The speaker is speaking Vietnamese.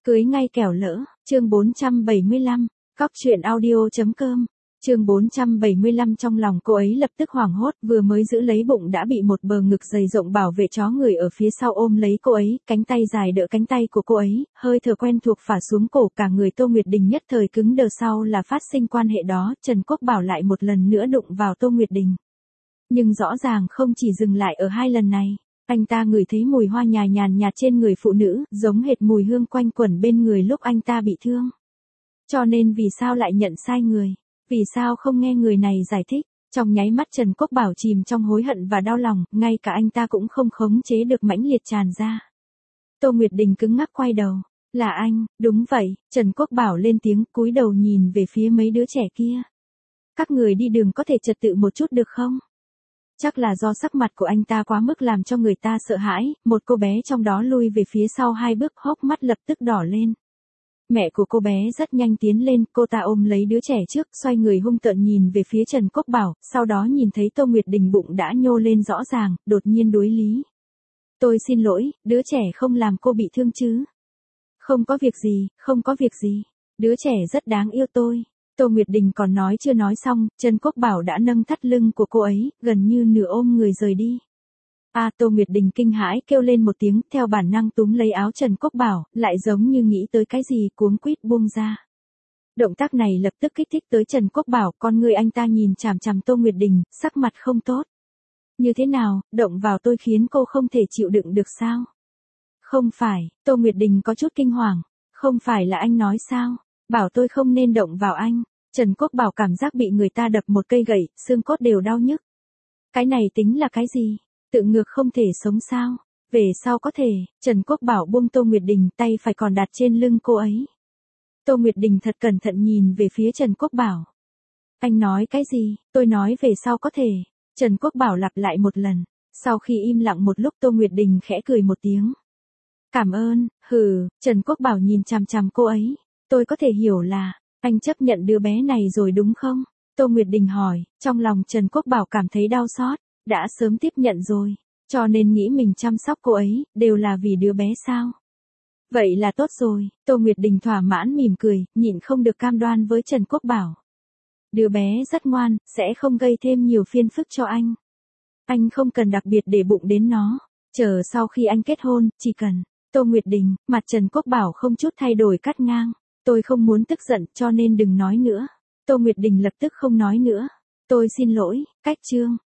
Cưới ngay kẻo lỡ, chương 475, cóc truyện audio.com, chương 475 trong lòng cô ấy lập tức hoảng hốt vừa mới giữ lấy bụng đã bị một bờ ngực dày rộng bảo vệ chó người ở phía sau ôm lấy cô ấy, cánh tay dài đỡ cánh tay của cô ấy, hơi thở quen thuộc phả xuống cổ cả người Tô Nguyệt Đình nhất thời cứng đờ sau là phát sinh quan hệ đó, Trần Quốc Bảo lại một lần nữa đụng vào Tô Nguyệt Đình. Nhưng rõ ràng không chỉ dừng lại ở hai lần này. Anh ta ngửi thấy mùi hoa nhàn nhạt trên người phụ nữ, giống hệt mùi hương quanh quẩn bên người lúc anh ta bị thương. Cho nên vì sao lại nhận sai người? Vì sao không nghe người này giải thích? Trong nháy mắt Trần Quốc Bảo chìm trong hối hận và đau lòng, ngay cả anh ta cũng không khống chế được mãnh liệt tràn ra. Tô Nguyệt Đình cứng ngắc quay đầu. Là anh, đúng vậy, Trần Quốc Bảo lên tiếng cúi đầu nhìn về phía mấy đứa trẻ kia. Các người đi đường có thể trật tự một chút được không? Chắc là do sắc mặt của anh ta quá mức làm cho người ta sợ hãi, một cô bé trong đó lui về phía sau hai bước hốc mắt lập tức đỏ lên. Mẹ của cô bé rất nhanh tiến lên, cô ta ôm lấy đứa trẻ trước, xoay người hung tợn nhìn về phía Trần Quốc Bảo, sau đó nhìn thấy Tô Nguyệt Đình bụng đã nhô lên rõ ràng, đột nhiên đối lý. Tôi xin lỗi, đứa trẻ không làm cô bị thương chứ? Không có việc gì, không có việc gì, đứa trẻ rất đáng yêu tôi. Tô Nguyệt Đình còn nói chưa nói xong, Trần Quốc Bảo đã nâng thắt lưng của cô ấy, gần như nửa ôm người rời đi. Tô Nguyệt Đình kinh hãi kêu lên một tiếng, theo bản năng túm lấy áo Trần Quốc Bảo, lại giống như nghĩ tới cái gì cuống quýt buông ra. Động tác này lập tức kích thích tới Trần Quốc Bảo, con người anh ta nhìn chằm chằm Tô Nguyệt Đình, sắc mặt không tốt. Như thế nào, động vào tôi khiến cô không thể chịu đựng được sao? Không phải, Tô Nguyệt Đình có chút kinh hoàng, không phải là anh nói sao? Bảo tôi không nên động vào anh. Trần Quốc Bảo cảm giác bị người ta đập một cây gậy, xương cốt đều đau nhức. Cái này tính là cái gì? Tự ngược không thể sống sao? Về sau có thể, Trần Quốc Bảo buông Tô Nguyệt Đình, tay phải còn đặt trên lưng cô ấy. Tô Nguyệt Đình thật cẩn thận nhìn về phía Trần Quốc Bảo. Anh nói cái gì? Tôi nói về sau có thể. Trần Quốc Bảo lặp lại một lần. Sau khi im lặng một lúc Tô Nguyệt Đình khẽ cười một tiếng. Cảm ơn, Trần Quốc Bảo nhìn chằm chằm cô ấy. Tôi có thể hiểu là, anh chấp nhận đứa bé này rồi đúng không? Tô Nguyệt Đình hỏi, trong lòng Trần Quốc Bảo cảm thấy đau xót, đã sớm tiếp nhận rồi, cho nên nghĩ mình chăm sóc cô ấy, đều là vì đứa bé sao? Vậy là tốt rồi, Tô Nguyệt Đình thỏa mãn mỉm cười, nhịn không được cam đoan với Trần Quốc Bảo. Đứa bé rất ngoan, sẽ không gây thêm nhiều phiền phức cho anh. Anh không cần đặc biệt để bụng đến nó, chờ sau khi anh kết hôn, chỉ cần. Tô Nguyệt Đình, mặt Trần Quốc Bảo không chút thay đổi cắt ngang. Tôi không muốn tức giận cho nên đừng nói nữa. Tô Nguyệt Đình lập tức không nói nữa. Tôi xin lỗi, cách chương.